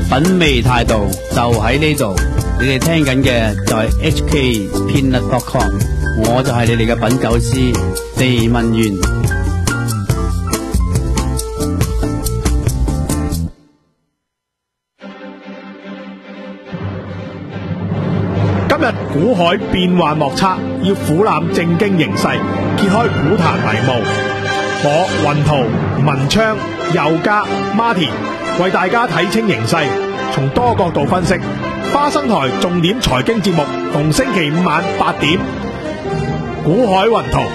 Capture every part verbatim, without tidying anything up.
品味態度就喺呢度。你哋聽緊嘅就係 H K Peanut dot com， 我就係你哋嘅品酒師地文員。 今日股海變幻莫測，要俯瞰正經形勢，揭開股壇迷霧。我雲圖、文昌、佑嘉、Martin 為大家睇清形勢，從多角度分析。花生台重點財經節目，逢星期五晚八點，股海雲圖。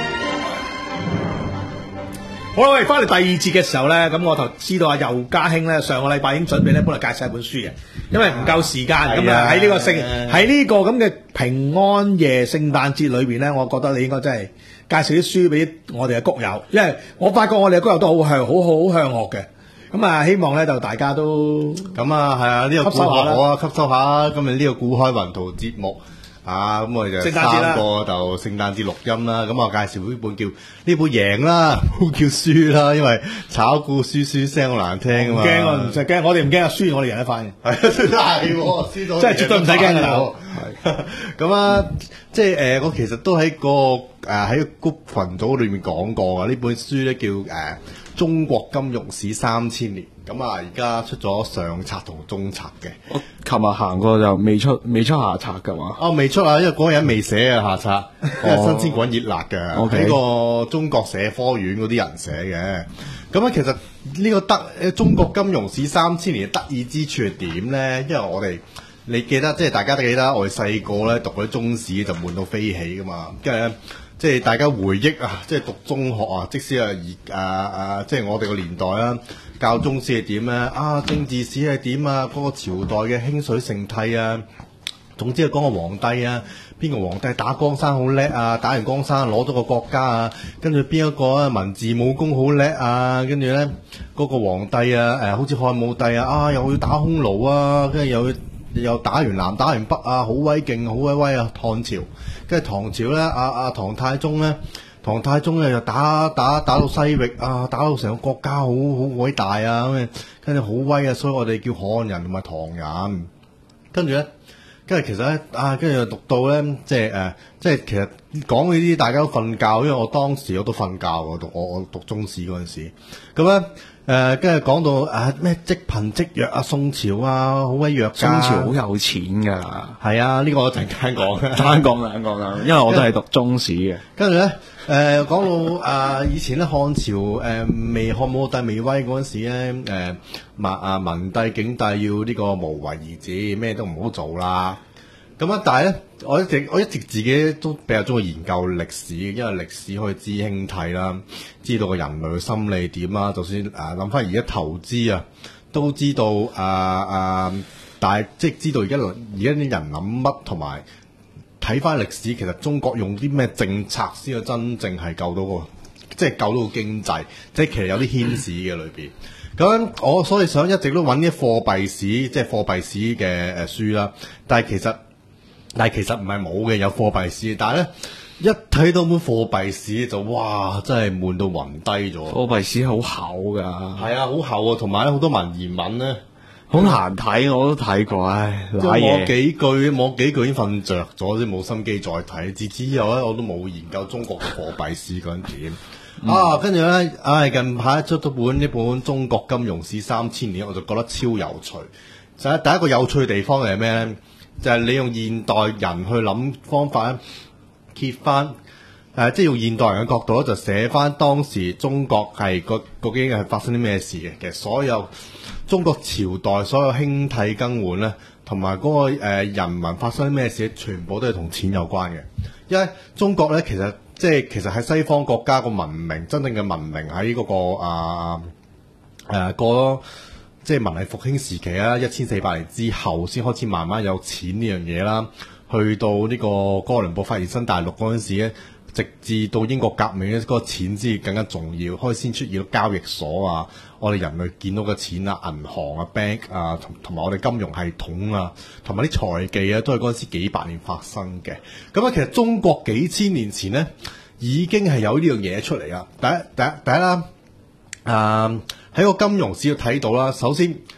好啦，我哋翻嚟第二節嘅時候呢，咁我就知道阿佑嘉兄呢，上個禮拜已經準備呢本嚟介紹一本書嘅，因為唔夠時間，咁啊喺呢個聖喺呢個咁嘅平安夜聖誕節裏邊呢，我覺得你應該真係介紹啲書俾我哋嘅谷友，因為我發覺我哋嘅谷友都好向好好向惡嘅，咁啊希望呢就大家都咁啊係啊，呢、這個股海好啊，吸收下今日呢個股海雲圖節目。啊，咁我哋就三個就聖誕節錄音啦，咁我介紹呢本叫呢本贏啦，唔好叫輸啦，因為炒股輸輸聲好難聽啊嘛。 驚啊，唔使驚，我哋唔驚啊，輸我哋贏得翻嘅。 係係，輸到真係絕對唔使驚嘅。 係咁啊，即係誒，我其實都喺個誒喺個谷群組裏面講過啊，呢本書咧叫誒《中國金融史三千年》。咁啊，而家出咗上冊同中冊嘅。 我琴日行過就未出未出下冊噶嘛？ 哦，未出啊，因為嗰個人未寫啊下冊，因為新鮮滾熱辣嘅，喺個中國社科院嗰啲人寫嘅。咁啊，其實呢個得中國金融史三千年嘅得意之處係點咧？因為我哋你記得，即係大家都記得，我哋細個咧讀嗰啲中史就悶到飛起噶嘛，跟住咧。即係大家回憶啊，即係讀中學啊，即使係而啊啊，即係我哋個年代啦，教中史係點咧？啊，政治史係點啊？嗰、那個朝代嘅興衰盛替啊，總之係講個皇帝啊，邊個皇帝打江山好叻啊？打完江山攞咗個國家啊，跟住邊一個啊文字武功好叻啊？跟住咧嗰個皇帝啊，誒、呃、好似漢武帝啊，啊又要打匈奴啊，跟住又又打完南打完北啊，好威勁，好威威啊！漢朝。跟住唐朝咧，阿、啊、阿、啊、唐太宗咧，唐太宗咧又打打打到西域啊，打到成個國家好好偉大啊咁，跟住好威啊，所以我哋叫漢人同埋唐人。跟住咧，跟住其實咧啊，跟住又讀到咧，即係誒、呃，即係其實講呢啲大家都瞓覺，因為我當時我都瞓覺喎，讀我我讀中史嗰陣時，咁咧。誒，跟住講到誒咩積貧積弱啊，宋朝啊好威弱， 宋朝好有錢噶， 係啊，呢、這個我陣間講，陣間講啦，講啦，因為我都係讀中史嘅。 跟住咧，誒、呃、講到啊、呃、以前咧漢朝誒、呃、未漢武帝未威嗰陣時咧，誒文啊文帝景帝要呢個無為而治，咩都唔好做啦。咁啊，但係咧，我一直我一直自己都比較中意研究歷史，因為歷史可以知興替啦，知道個人類嘅心理點啦。就算啊諗翻而家投資啊，都知道啊啊，但係即係知道而家而家啲人諗乜，同埋睇翻歷史，其實中國用啲咩政策先係真正係救到個，即係救到個經濟，即係其實有啲牽絲嘅裏邊。咁我所以想一直都揾啲貨幣史，即係貨幣史嘅誒書啦，但係其實。但係其實唔係冇嘅，有貨幣史，但係咧一睇到本貨幣史就哇，真係悶到暈低咗。 貨幣史好厚噶， 係啊，好厚啊，同埋咧好多文言文咧， 好難睇，我都睇過，唉， 即係摸幾句，摸幾句已經瞓着咗，即冇心機再睇。自此以後咧，我都冇研究中國嘅貨幣史嗰陣點。嗯、啊，跟住咧，唉，近排出咗本呢本《中國金融史三千年》，我就覺得超有趣。就係第一個有趣嘅地方係咩咧？就係你用現代人去諗方法咧，揭翻誒、呃，即係用現代人嘅角度咧，就寫翻當時中國係個究竟係發生啲咩事嘅。其實所有中國朝代所有興替更換咧，同埋嗰個誒、呃、人民發生啲咩事，全部都係同錢有關嘅。因為中國咧，其實即係其實喺西方國家個文明，真正嘅文明喺嗰、嗰個啊誒過咗。即係文藝復興時期啦，一千四百年之後先開始慢慢有錢呢樣嘢啦。去到呢個哥倫布發現新大陸嗰陣時咧，直至到英國革命咧，嗰個錢先更加重要，開始先出現到交易所啊，我哋人類見到嘅錢啊，銀行啊 bank 啊，同同埋我哋金融系統啊，同埋啲財技啊，都係嗰陣時幾百年發生嘅。咁啊，其實中國幾千年前咧已經係有呢樣嘢出嚟啊！第一第一第一啦，啊、呃、喺個金融史要睇到啦，首先。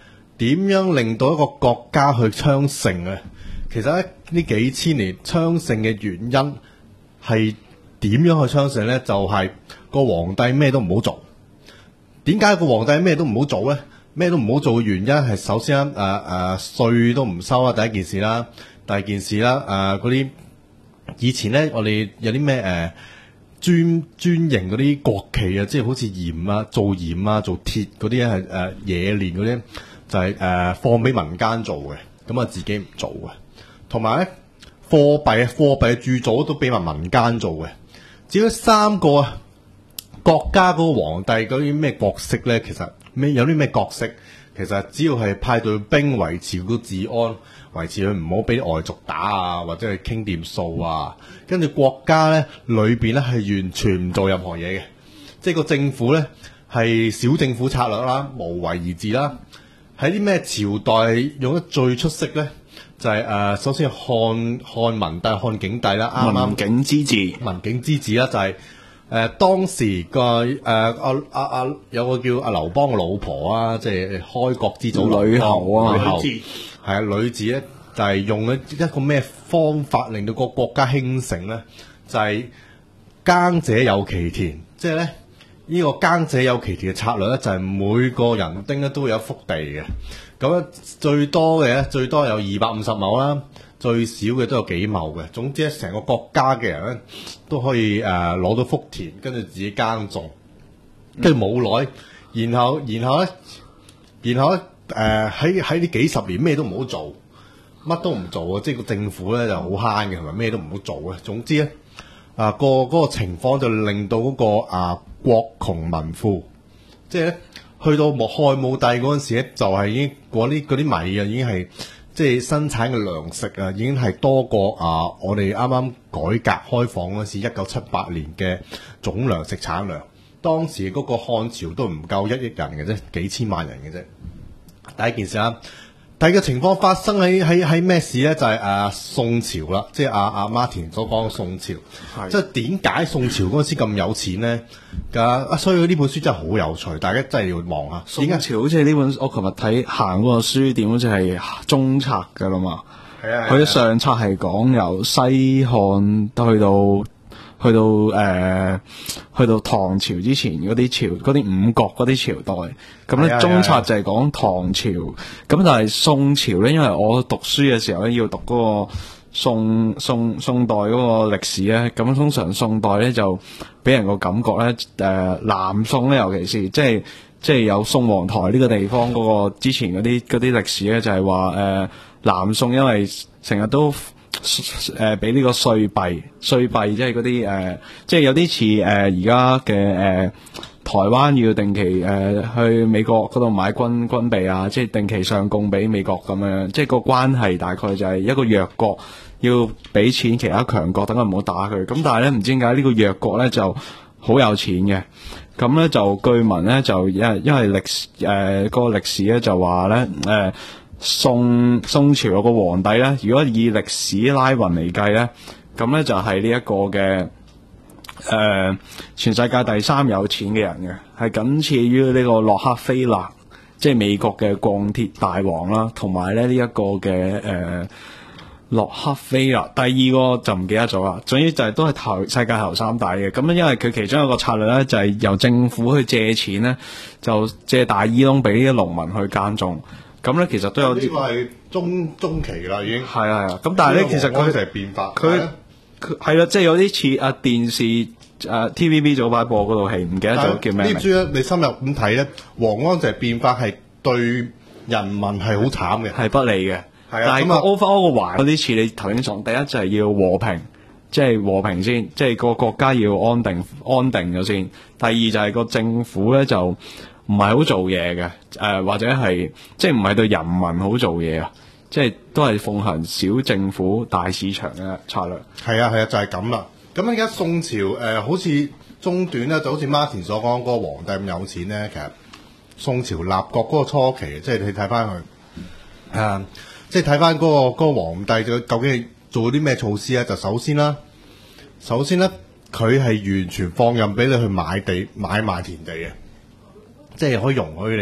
點樣令到一個國家去昌盛咧？其實咧呢幾千年昌盛嘅原因係點樣去昌盛咧？就係、是、個皇帝咩都唔好做。點解個皇帝咩都唔好做咧？咩都唔好做嘅原因係首先誒誒稅都唔收啦，第一件事啦。第二件事啦，誒嗰啲以前咧，我哋有啲咩誒專專營嗰啲國企啊，即係好似鹽啊、做鹽啊、做鐵嗰啲咧係誒冶煉嗰啲，就係、是、誒、呃、放俾民間做嘅，咁啊自己唔做嘅。同埋咧貨幣貨幣嘅鑄造都俾埋民間做嘅。至於三個啊國家嗰個皇帝嗰啲咩角色咧，其實咩有啲咩角色？其實只要係派隊兵維持個治安。維持佢唔好俾外族打啊，或者係傾掂數啊。跟住國家咧裏邊咧係完全唔做任何嘢嘅，即係個政府咧係小政府策略啦，無為而治啦。喺啲咩朝代用得最出色咧，就係、是、誒、呃、首先漢漢文帝、漢景帝啦，啱啱文景之治， 文景之治啦，就係、是、誒、呃、當時個誒阿阿阿有個叫阿劉邦嘅老婆啊，即係開國之祖呂后啊， 呂后。係啊，女子咧就係、是、用咗一個咩方法令到個國家興盛咧？就係、是、耕者有其田，即係咧呢、這個耕者有其田嘅策略咧，就係、是、每個人丁咧都會有一幅地嘅。咁咧最多嘅咧，最多有二百五十畝啦，最少嘅都有幾畝嘅。總之咧，成個國家嘅人咧都可以誒攞、呃、到幅田，跟住自己耕種，跟住冇耐，然後然後咧，然後咧。誒喺喺呢幾十年咩都唔好做，乜都唔做啊！即係個政府咧就好慳嘅，同埋咩都唔好做嘅。總之咧，啊個嗰、嗰個情況就令到嗰、嗰個啊國窮民富，即係咧去到末漢武帝嗰陣時咧，就係、係、已經嗰啲嗰啲米啊，已經係即係生產嘅糧食啊，已經係多過啊我哋啱啱改革開放嗰時一九七八年嘅總糧食產量。當時嗰個漢朝都唔夠一億人嘅啫，幾千萬人嘅啫。第一件事啦，第二個情況發生喺喺喺咩事咧？就係、是、誒、啊、宋朝啦，即係阿阿 Martin 所講嘅宋朝。是即係點解宋朝嗰陣時咁有錢咧？啊，所以呢本書真係好有趣，大家真係要望下。 宋朝好似呢本，我琴日睇行嗰個書店好似係中冊㗎啦嘛。係啊，佢上冊係講由西漢去到。去到誒、呃，去到唐朝之前嗰啲朝，嗰啲五國嗰啲朝代，咁咧中冊就係講唐朝，咁但係宋朝咧，因為我讀書嘅時候咧要讀嗰個宋宋宋代嗰個歷史咧，咁通常宋代咧就俾人個感覺咧，誒、呃、南宋咧，尤其是即係即係有宋皇台呢個地方嗰個之前嗰啲嗰啲歷史咧，就係話誒南宋因為成日都。誒俾呢個稅幣，稅幣即係嗰啲誒，即係有啲似誒而家嘅誒台灣要定期誒、呃、去美國嗰度買軍軍備啊，即係定期上貢俾美國咁樣，即係個關係大概就係一個弱國要俾錢其他強國，等佢唔好打佢。咁但係咧唔知點解呢個弱國咧就好有錢嘅，咁咧就據聞咧就因為因為歷史誒、呃嗰個歷史咧就話咧誒。呃宋宋朝有個皇帝咧，如果以歷史拉勻嚟計咧，咁咧就係呢一個嘅誒、呃、全世界第三有錢嘅人嘅，係僅次於呢個洛克菲勒，即係美國嘅鋼鐵大王啦，同埋咧呢一個嘅誒洛克菲勒，第二個就唔記得咗啦。總之就係都係頭世界頭三大嘅。咁咧因為佢其中一個策略咧就係由政府去借錢咧，就借大耳窿俾呢啲農民去耕種。咁咧其實都有啲，呢個係中中期啦，已經係啊係啊。咁但係咧，其實佢係變化， 佢佢係啦，即係有啲似啊電視誒 T V B 早排播嗰套戲，唔記得咗叫咩名。呢書咧， 你深入咁睇咧，王安石變化係對人民係好慘嘅， 係不利嘅。係啊，但係個 overall 個環嗰啲似你頭先講，第一就係要和平，即係和平先，即係個國家要安定安定咗先。第二就係個政府咧就。唔係好做嘢嘅，誒、呃、或者係即係唔係對人民好做嘢啊，即係都係奉行小政府大市場嘅策略。 係啊係啊，就係咁啦。咁而家宋朝誒、呃、好似中段咧，就好似 Martin 所講嗰個皇帝咁有錢咧，其實宋朝立國嗰個初期，即係你睇翻佢誒，即係睇翻嗰個嗰、嗰個皇帝究竟係做啲咩措施咧？就首先啦，首先咧佢係完全放任俾你去買地買賣田地嘅。即係可以容許你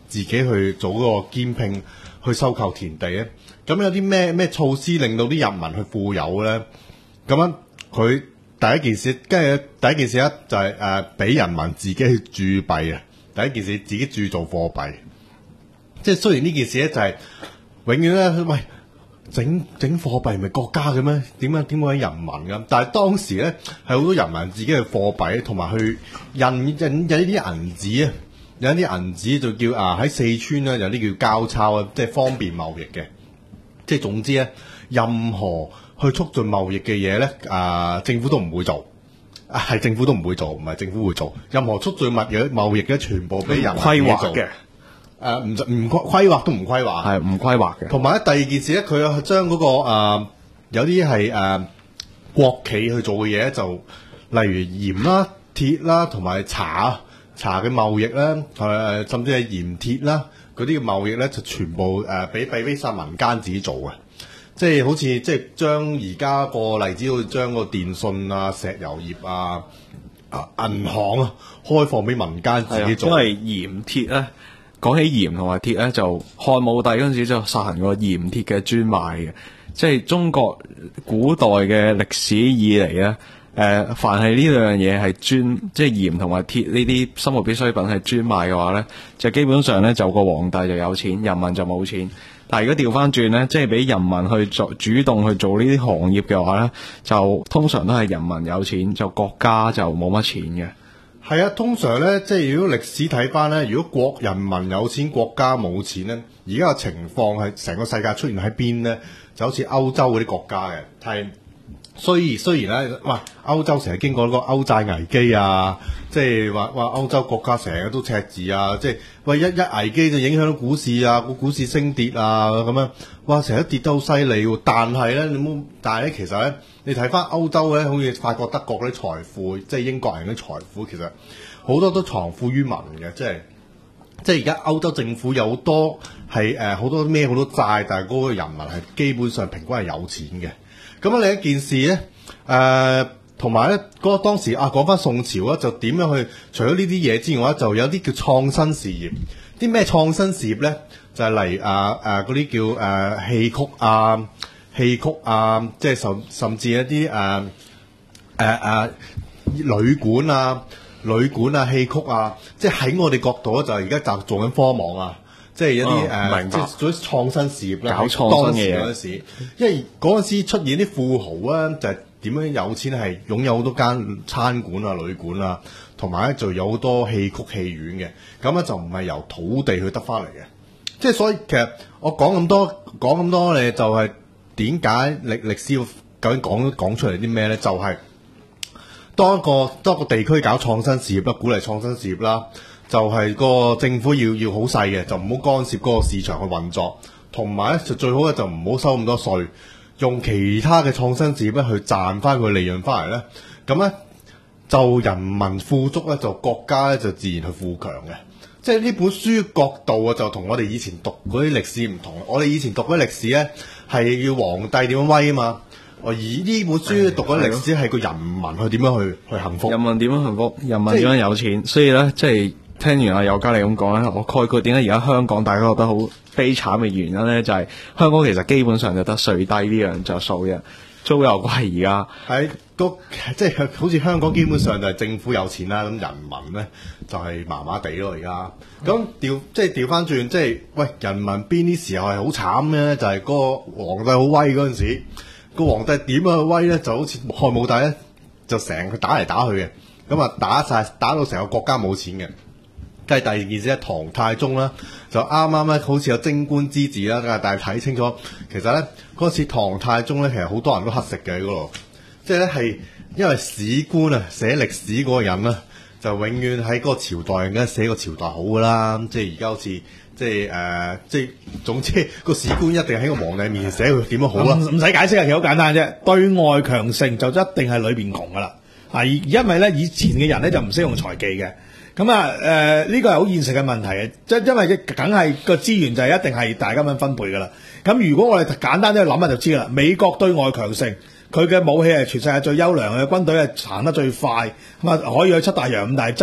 自己去做嗰個兼併去收購田地咧？咁有啲咩咩措施令到啲人民去富有咧？咁樣佢第一件事，跟住第一件事咧就係誒俾人民自己去鑄幣啊！第一件事自己鑄造貨幣，即係雖然呢件事咧就係、是、永遠咧，喂整整貨幣唔係國家嘅咩？點解點解係人民咁？但係當時咧係好多人民自己嘅貨幣，同埋去印印印呢啲銀紙啊，有啲銀紙就叫啊喺四川咧有啲叫交鈔啊，即係方便貿易嘅。即係總之咧，任何去促進貿易嘅嘢咧，啊政府都唔會做，啊係政府都唔會做，唔係政府會做。任何促進物嘅貿易嘅全部俾人規劃嘅， 誒唔唔規劃都唔規劃， 係唔規劃嘅。 同埋咧第二件事咧，佢將嗰、那個誒、呃、有啲係誒國企去做嘅嘢，就例如鹽啦、鐵啦，同埋茶茶嘅貿易咧，誒甚至係鹽鐵啦。嗰啲嘅貿易咧就全部誒俾俾俾曬民間自己做嘅，即係好似即係將而家個例子，好似將個電信啊、石油業啊、啊銀行啊開放俾民間自己做。 因為鹽鐵咧，講起鹽同埋鐵咧，就漢武帝嗰陣時就實行過鹽鐵嘅專賣嘅，即係中國古代嘅歷史以嚟咧。誒、呃，凡係呢兩樣嘢係專，即係鹽同埋鐵呢啲生活必需品係專賣嘅話咧，就基本上咧就個皇帝就有錢，人民就冇錢。但係如果調翻轉咧，即係俾人民去做主動去做呢啲行業嘅話咧，就通常都係人民有錢，就國家就冇乜錢嘅。 係啊，通常咧，即係如果歷史睇翻咧，如果國人民有錢，國家冇錢咧，而家嘅情況係成個世界出現喺邊咧，就好似歐洲嗰啲國家嘅係。雖然雖然咧，哇！歐洲成日經過嗰個歐債危機啊，即係話話歐洲國家成日都赤字啊，即係喂一一危機就影響到股市啊，個股市升跌啊咁樣，哇！成日都跌得好犀利喎。但係咧，你冇，但係咧，其實咧，你睇翻歐洲咧，好似法國、德國嗰啲財富，即係英國人啲財富，其實好多都藏富於民嘅，即係即係而家歐洲政府有好多係誒好多孭好多債，但係嗰個人民係基本上平均係有錢嘅。咁啊，另一件事咧，誒同埋咧，嗰個當時啊，講翻宋朝咧，就點樣去？除咗呢啲嘢之外，就有啲叫創新事業。啲咩創新事業咧？就係例如啊誒嗰啲叫誒、啊、戲曲啊、戲曲啊，即係甚甚至一啲誒誒誒旅館啊、旅館啊、戲曲啊，即係喺我哋角度咧，就係而家就做緊科網啊。即係一啲誒、呃，即係做啲創新事業咧， 搞創新嘅嘢。 嗰陣時，因為嗰陣時出現啲富豪咧，就係、是、點樣有錢係擁有好多間餐館啊、旅館啊，同埋咧就有好多戲曲戲院嘅。咁咧就唔係由土地去得翻嚟嘅。即係所以其實我講咁多講咁多咧，就係點解歷歷史要究竟講講出嚟啲咩咧？就係、是、當一個當一個地區搞創新事業啦，鼓勵創新事業啦。就係個政府要要好細嘅，就唔好干涉嗰個市場去運作，同埋咧就最好咧就唔好收咁多稅，用其他嘅創新事業咧去賺翻佢利潤翻嚟咧，咁咧就人民富足咧，就國家咧就自然去富強嘅。即係呢本書角度啊，就同我哋以前讀嗰啲歷史唔同。我哋以前讀嗰啲歷史咧係要皇帝點樣威啊嘛，而呢本書讀嗰啲歷史係個人民去點樣去去幸福。 人民點樣幸福？人民點樣有錢？所以咧，即係。聽完阿友嘉你咁講咧，我概括點解而家香港大家覺得好悲慘嘅原因咧，就係、是、香港其實基本上就得稅低呢樣就數嘅，租又貴而家。 喺個即係好似香港基本上就係政府有錢啦，咁人民咧就係麻麻地咯而家。咁調即係調翻轉，即係喂人民邊啲時候係好慘咧？就係、是、個皇帝好威嗰陣時，個皇帝點樣去威咧？就好似漢武帝咧，就成日打嚟打去嘅，咁啊打晒打到成個國家冇錢嘅。即係第二件事咧，唐太宗啦，就啱啱咧，好似有貞觀之治啦，但係睇清楚，其實咧嗰次唐太宗咧，其實好多人都乞食嘅喺嗰度，即係咧係因為史官啊寫歷史嗰個人啦，就永遠喺嗰個朝代嘅寫個朝代好噶啦，即係而家好似即係誒、呃，即係總之個史官一定喺個皇帝面前寫佢點樣好啦， 唔使解釋啊，其實好簡單啫，對外強盛就一定係裏邊窮噶啦，啊，因為咧以前嘅人咧就唔識用財技嘅。咁啊，誒、呃、呢、這個係好現實嘅問題嘅，即係因為嘅梗係個資源就係一定係大家咁樣分配噶啦。咁如果我哋簡單啲去諗下就知啦。美國對外強盛，佢嘅武器係全世界最優良嘅，軍隊係行得最快，咁啊可以去七大洋五大洲，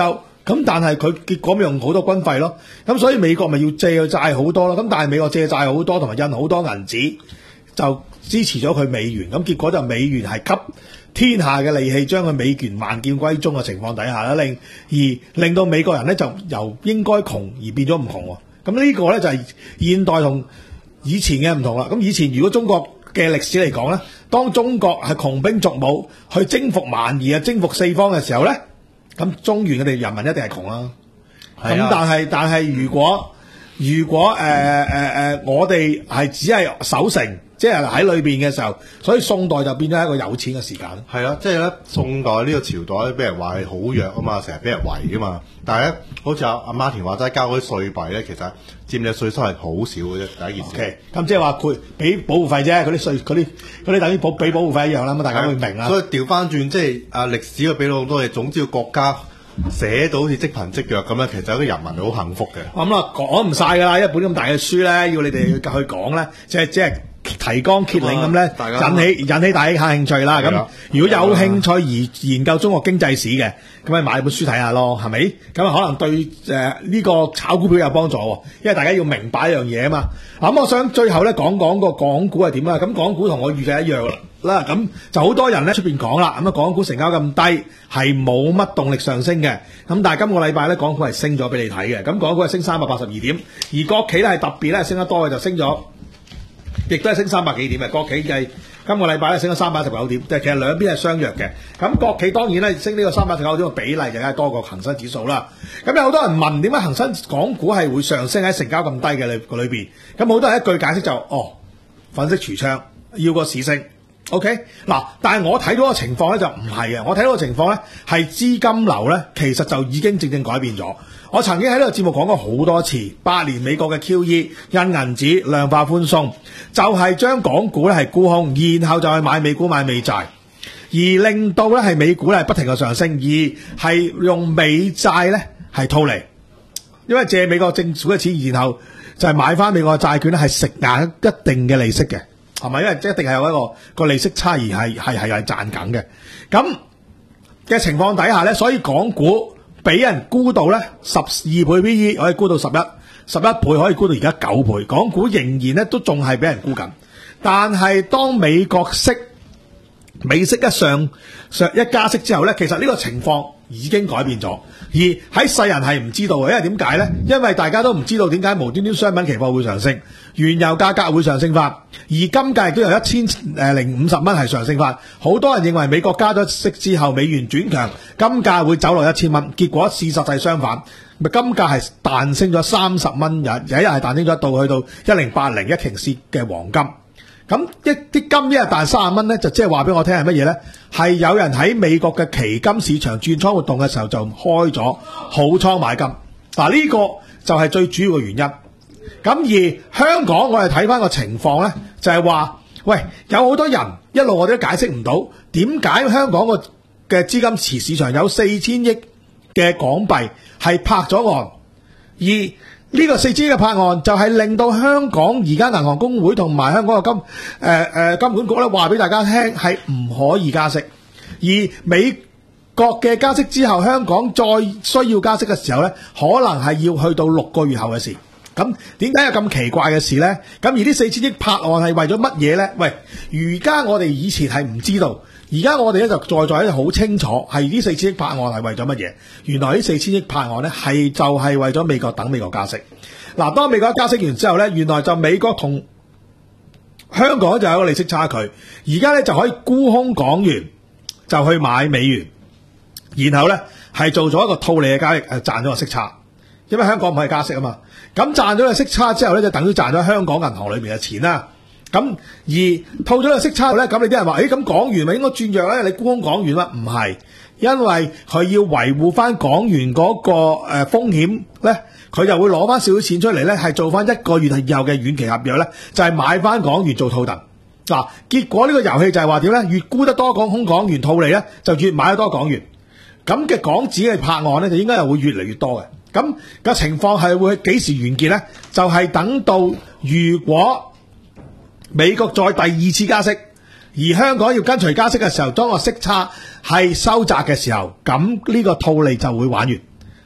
咁但係佢結果咪用好多軍費咯，咁所以美國咪要借嘅債好多咯，咁但係美國借債好多同埋印好多銀紙，就支持咗佢美元，咁結果就美元係給天下嘅利器，將佢美元萬劍歸宗嘅情況底下咧，令而令到美國人咧就由應該窮而變咗唔窮喎。咁呢個咧就係現代同以前嘅唔同啦。咁以前如果中國嘅歷史嚟講咧，當中國係窮兵黷武去征服蠻夷啊、征服四方嘅時候咧，咁中原嘅哋人民一定係窮啦。咁、啊、但係但係如果如果誒誒誒我哋係只係守城，即係喺裏邊嘅時候，所以宋代就變咗一個有錢嘅時間。 係啦、啊，即係咧宋代呢個朝代俾人話係好弱啊嘛，成日俾人圍噶嘛。但係咧，好似阿阿馬田話齋交嗰啲稅幣咧，其實佔嘅稅收係好少嘅啫。第一件事。OK，咁即係話佢俾保護費啫，嗰啲稅嗰啲嗰啲等於保俾保護費一樣啦。咁大家會明啦。所以調翻轉，即係啊歷史佢俾到好多嘢，總之個國家寫到好似積貧積弱咁樣，其實有啲人民好幸福嘅。咁啦，講唔晒㗎啦，一本咁大嘅書咧，要你哋去去講咧，即係即係。提綱挈領咁咧，引起引起大家興趣啦。咁如果有興趣而研究中國經濟史嘅，咁咪買本書睇下咯，係咪？咁可能對誒呢、呃這個炒股票有幫助，因為大家要明白一樣嘢啊嘛。咁我想最後咧講講個港股係點啦。咁港股同我預計一樣啦。咁就好多人咧出邊講啦。咁啊，港股成交咁低，係冇乜動力上升嘅。咁但係今個禮拜咧，港股係升咗俾你睇嘅。咁港股係升三百八十二點，而國企咧係特別咧升得多嘅，就升咗。亦都係升三百幾點嘅，國企係今個禮拜咧升咗三百一十九點，即係其實兩邊係相若嘅。咁國企當然咧升呢個三百一十九點嘅比例就梗係多過恒生指數啦。咁有好多人問點解恒生港股係會上升喺成交咁低嘅裏個裏邊？咁好多人一句解釋就哦，粉飾櫥窗要個市升。OK 嗱，但係我睇到個情況咧就唔係嘅，我睇到個情況咧係資金流咧其實就已經正正改變咗。我曾經喺呢個節目講過好多次，八年美國嘅 Q E 印銀紙量化寬鬆，就係、是、將港股咧係沽空，然後就係買美股買美債，而令到咧係美股咧係不停嘅上升，而係用美債咧係套利，因為借美國政府嘅錢，然後就係買翻美國嘅債券咧係食硬一定嘅利息嘅，係咪？因為一定係有一個一個利息差異係係係係賺緊嘅。咁嘅情況底下咧，所以港股俾人沽到咧十二倍 P E 可以沽到十一，十一倍可以沽到而家九倍，港股仍然咧都仲係俾人沽緊。但係當美國息美息一上上一加息之後咧，其實呢個情況已經改變咗，而喺世人係唔知道嘅，因為點解咧？因為大家都唔知道點解無端端商品期貨會上升，原油價格會上升翻，而金價亦都有一千誒零五十蚊係上升翻。好多人認為美國加咗息之後，美元轉強，金價會走落一千蚊，結果事實係相反，咪金價係彈升咗三十蚊，有有一日係彈升咗到去到一零八零一期士嘅黃金。咁一啲金一日彈三十蚊咧，就即係話俾我聽係乜嘢咧？係有人喺美國嘅期金市場轉倉活動嘅時候就開咗好倉買金。嗱，呢個就係最主要嘅原因。咁而香港我哋睇翻個情況咧，就係話，喂，有好多人一路我哋都解釋唔到點解香港個嘅資金池市場有四千億嘅港幣係拍咗岸，而呢個四千億嘅拍案就係令到香港而家銀行公會同埋香港嘅金誒誒、呃、金管局咧話俾大家聽係唔可以加息，而美國嘅加息之後，香港再需要加息嘅時候咧，可能係要去到六個月後嘅事。咁點解有咁奇怪嘅事咧？咁而呢四千億拍案係為咗乜嘢咧？喂，而家我哋以前係唔知道。而家我哋咧就在在咧好清楚，係呢四千億拍案係為咗乜嘢？原來呢四千億拍案咧係就係為咗美國等美國加息。嗱，當美國加息完之後咧，原來就美國同香港就有一個利息差距，而家咧就可以沽空港元，就去買美元，然後咧係做咗一個套利嘅交易，誒賺咗個息差。因為香港唔可以加息啊嘛，咁賺咗個息差之後咧，就等於賺咗香港銀行裏面嘅錢啦。咁而套咗個息差咧，咁你啲人話，誒咁港元咪應該轉弱咧？你沽空港元啦，唔係，因為佢要維護翻港元嗰個誒風險咧，佢就會攞翻少少錢出嚟咧，係做翻一個月以後嘅遠期合約咧，就係買翻港元做套戥。嗱，結果呢個遊戲就係話點咧？越沽得多港空港元套利咧，就越買得多港元。咁嘅港紙嘅拍案咧，就應該係會越嚟越多嘅。咁個情況係會幾時完結咧？就係等到如果美國再第二次加息，而香港要跟隨加息嘅時候，當個息差係收窄嘅時候，咁呢個套利就會玩完。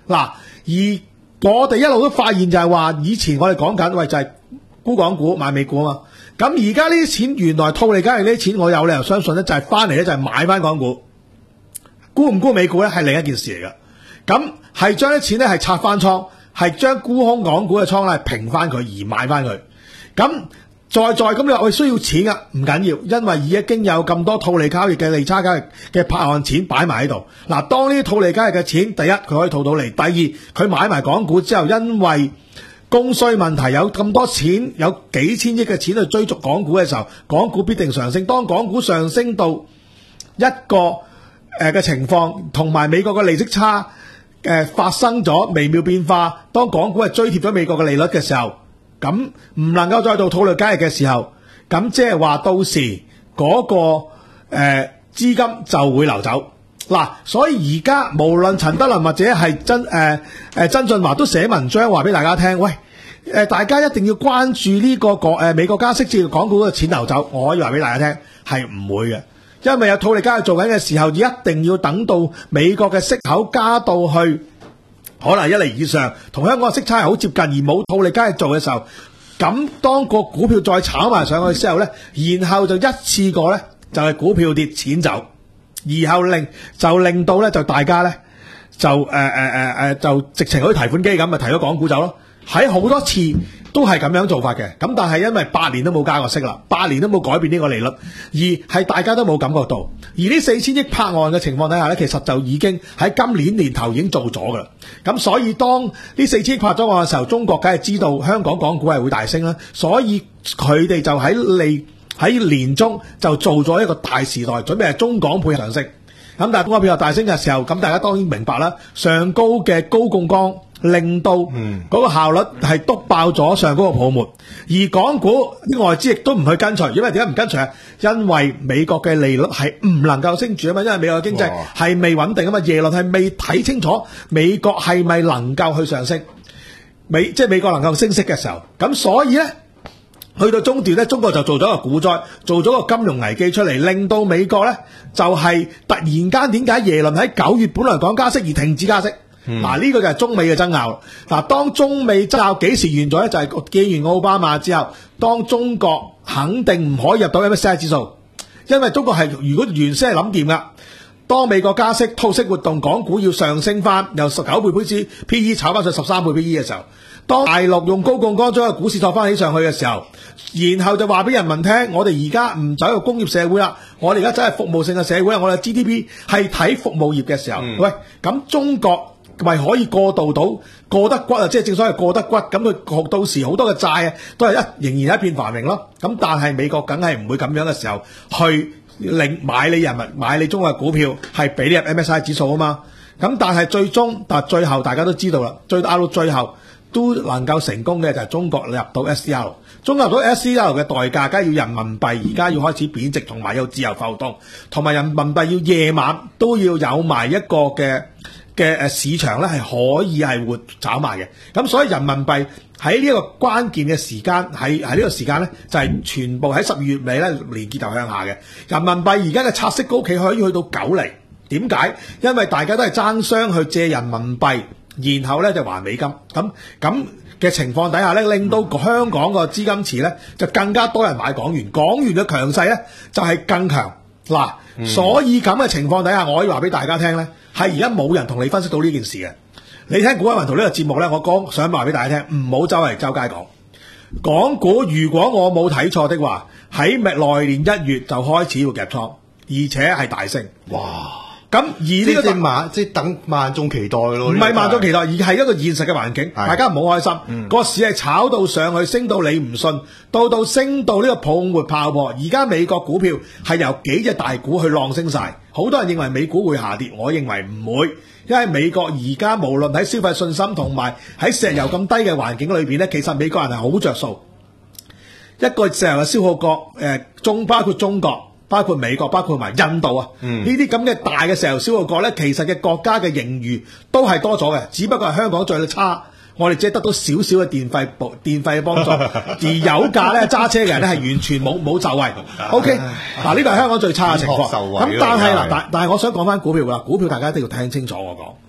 嗱，而我哋一路都發現就係話，以前我哋講緊喂就係沽港股買美股啊嘛。咁而家呢啲錢原來套利交易呢啲錢，我有理由相信咧，就係翻嚟咧就係買翻港股，沽唔沽美股咧係另一件事嚟嘅。咁係將啲錢咧係拆翻倉，係將沽空港股嘅倉咧平翻佢而買翻佢。咁再再咁你話我需要錢啊？唔緊要，因為已經有咁多套利交易嘅利差交易嘅拍案錢擺埋喺度。嗱，當呢啲套利交易嘅錢，第一佢可以套到嚟，第二佢買埋港股之後，因為供需問題有咁多錢，有幾千億嘅錢去追逐港股嘅時候，港股必定上升。當港股上升到一個誒嘅、呃、情況，同埋美國嘅利息差誒、呃、發生咗微妙變化，當港股係追貼咗美國嘅利率嘅時候，咁唔能夠再做套利交易嘅時候，咁即係話到時嗰、那個誒、呃、資金就會流走。嗱，所以而家無論陳德霖或者係曾誒誒曾俊華都寫文章話俾大家聽，喂誒、呃、大家一定要關注呢、這個國誒、呃、美國加息至港股嘅錢流走。我可以話俾大家聽係唔會嘅，因為有套利交易做緊嘅時候，一定要等到美國嘅息口加到去可能一厘以上，同香港嘅息差係好接近，而冇套利交易做嘅時候，咁當個股票再炒埋上去之後咧，然後就一次過咧就係、是、股票跌錢走。然後令就令到咧就大家咧就誒誒誒誒就直情好似提款機咁咪提咗港股走咯，喺好多次都係咁樣做法嘅。咁但係因為八年都冇加過息啦，八年都冇改變呢個利率，而係大家都冇感覺到。而呢四千億拍案嘅情況底下咧，其實就已經喺今年年頭已經做咗噶啦。咁所以當呢四千億拍咗案嘅時候，中國梗係知道香港港股係會大升啦，所以佢哋就喺利。喺年中就做咗一個大時代，準備係中港配合上升。咁但係中港配合大升嘅時候，咁大家當然明白啦。上高嘅高槓桿令到嗰個效率係篤爆咗上高個泡沫，而港股啲外資亦都唔去跟隨，因為點解唔跟隨啊？因為美國嘅利率係唔能夠升住啊嘛，因為美國嘅經濟係未穩定啊嘛，耶倫係未睇清楚美國係咪能夠去上升，美即係美國能夠升息嘅時候，咁所以咧。去到中段咧，中國就做咗個股災，做咗個金融危機出嚟，令到美國咧就係、是、突然間點解耶倫喺九月本來講加息而停止加息？嗱、嗯，呢、啊這個就係中美嘅爭拗。嗱、啊，當中美爭拗幾時完咗咧？就係、是、見完奧巴馬之後，當中國肯定唔可以入到 M S C I 指數，因為中國係如果原先係諗掂噶，當美國加息、套息活動，港股要上升翻，由十九倍 P E 炒翻上十三倍 P E 嘅時候。當大陸用高槓桿將個股市托翻起上去嘅時候，然後就話俾人民聽，我哋而家唔走入工業社會啦，我哋而家走係服務性嘅社會啦，我哋 G D P 係睇服務業嘅時候，嗯、喂，咁中國咪可以過渡到過得骨啊？即係正所謂過得骨，咁佢到時好多嘅債啊，都係一仍然係一片繁榮咯。咁但係美國梗係唔會咁樣嘅時候去令買你人民買你中國嘅股票係俾你入 M S C I 指數啊嘛。咁但係最終但係最後大家都知道啦，最到最後。都能夠成功嘅就係中國入到 S D R， 中國入到 S D R 嘅代價，梗係要人民幣而家要開始貶值，同埋有自由浮動，同埋人民幣要夜晚都要有埋一個嘅嘅誒市場咧，係可以係活炒賣嘅。咁所以人民幣喺呢一個關鍵嘅時間，喺喺呢個時間咧，就係、是、全部喺十二月尾咧連結頭向下嘅。人民幣而家嘅拆息高企可以去到九厘，點解？因為大家都係爭相去借人民幣。然後咧就還美金，咁咁嘅情況底下咧，令到香港個資金池咧就更加多人買港元，港元嘅強勢咧就係更強嗱、嗯。所以咁嘅情況底下，我可以話俾大家聽咧，係而家冇人同你分析到呢件事嘅。你聽股海雲圖呢個節目咧，我講想話俾大家聽，唔好周圍周街講港股。如果我冇睇錯的話，喺來年一月就開始要夾倉，而且係大升。哇！咁而呢個即係萬即係等萬眾期待咯，唔係萬眾期待，而係一個現實嘅環境，大家唔好開心。嗯、個市係炒到上去，升到你唔信，到到升到呢個泡沫爆破。而家美國股票係由幾隻大股去浪升晒，好多人認為美股會下跌，我認為唔會，因為美國而家無論喺消費信心同埋喺石油咁低嘅環境裏邊咧，其實美國人係好着數。一個石油嘅消耗國，誒、呃、中包括中國。包括美國，包括埋印度啊，呢啲咁嘅大嘅石油消耗國咧，其實嘅國家嘅盈餘都係多咗嘅，只不過係香港最差，我哋只係得到少少嘅電費補電費嘅幫助，而油價咧揸車嘅人咧係完全冇冇受惠。O K， 嗱呢個係香港最差嘅情況。咁但係嗱，但但係我想講翻股票啦，股票大家都要聽清楚我講。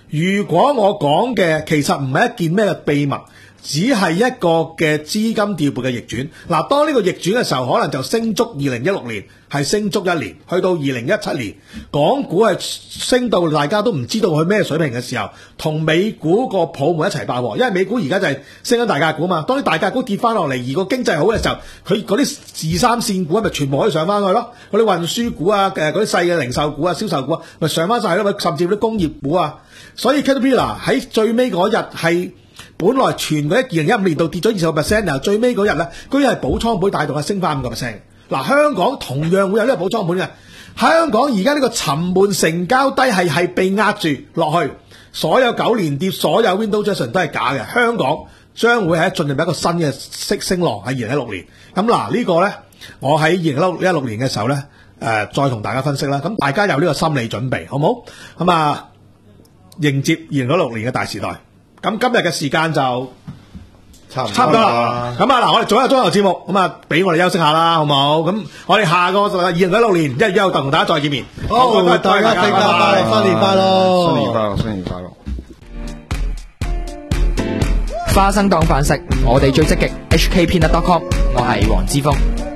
如果我講嘅其實唔係一件咩嘅秘密，只係一個嘅資金調撥嘅逆轉。嗱，當呢個逆轉嘅時候，可能就升足二零一六年，係升足一年，去到二零一七年，港股係升到大家都唔知道佢咩水平嘅時候，同美股個泡沫一齊爆喎。因為美股而家就係升緊大價股嘛，當啲大價股跌翻落嚟，而個經濟好嘅時候，佢嗰啲二三線股咪全部可以上翻去咯。嗰啲運輸股啊，誒嗰啲細嘅零售股啊、銷售股啊，咪上翻晒咯，甚至乎啲工業股啊。所以 Caterpillar 喺最尾嗰日係本來全嗰一二零一五年度跌咗二十個 percent， 然後最尾嗰日咧，居然係補倉盤帶動係升翻五個 percent。嗱，香港同樣會有呢個補倉盤嘅。香港而家呢個沉悶成交低係係被壓住落去，所有九連跌，所有 Window Jackson 都係假嘅。香港將會係進入一個新嘅升升浪喺二零一六年。咁嗱，呢個咧，我喺二零一六年嘅時候咧，誒、呃、再同大家分析啦。咁大家有呢個心理準備，好唔好？咁啊，迎接二零一六年嘅大時代。咁今日嘅時間就差唔多啦。咁啊嗱，我哋做一個鐘頭節目，咁啊俾我哋休息下啦，好唔好？咁我哋下個二零一六年一月一號同大家再見面。好， 好，大家聖誕快樂，新年快樂， 新年快樂，新年快樂。 花生當飯食，我哋最積極。H K Peanut dot com， 我係黃之鋒。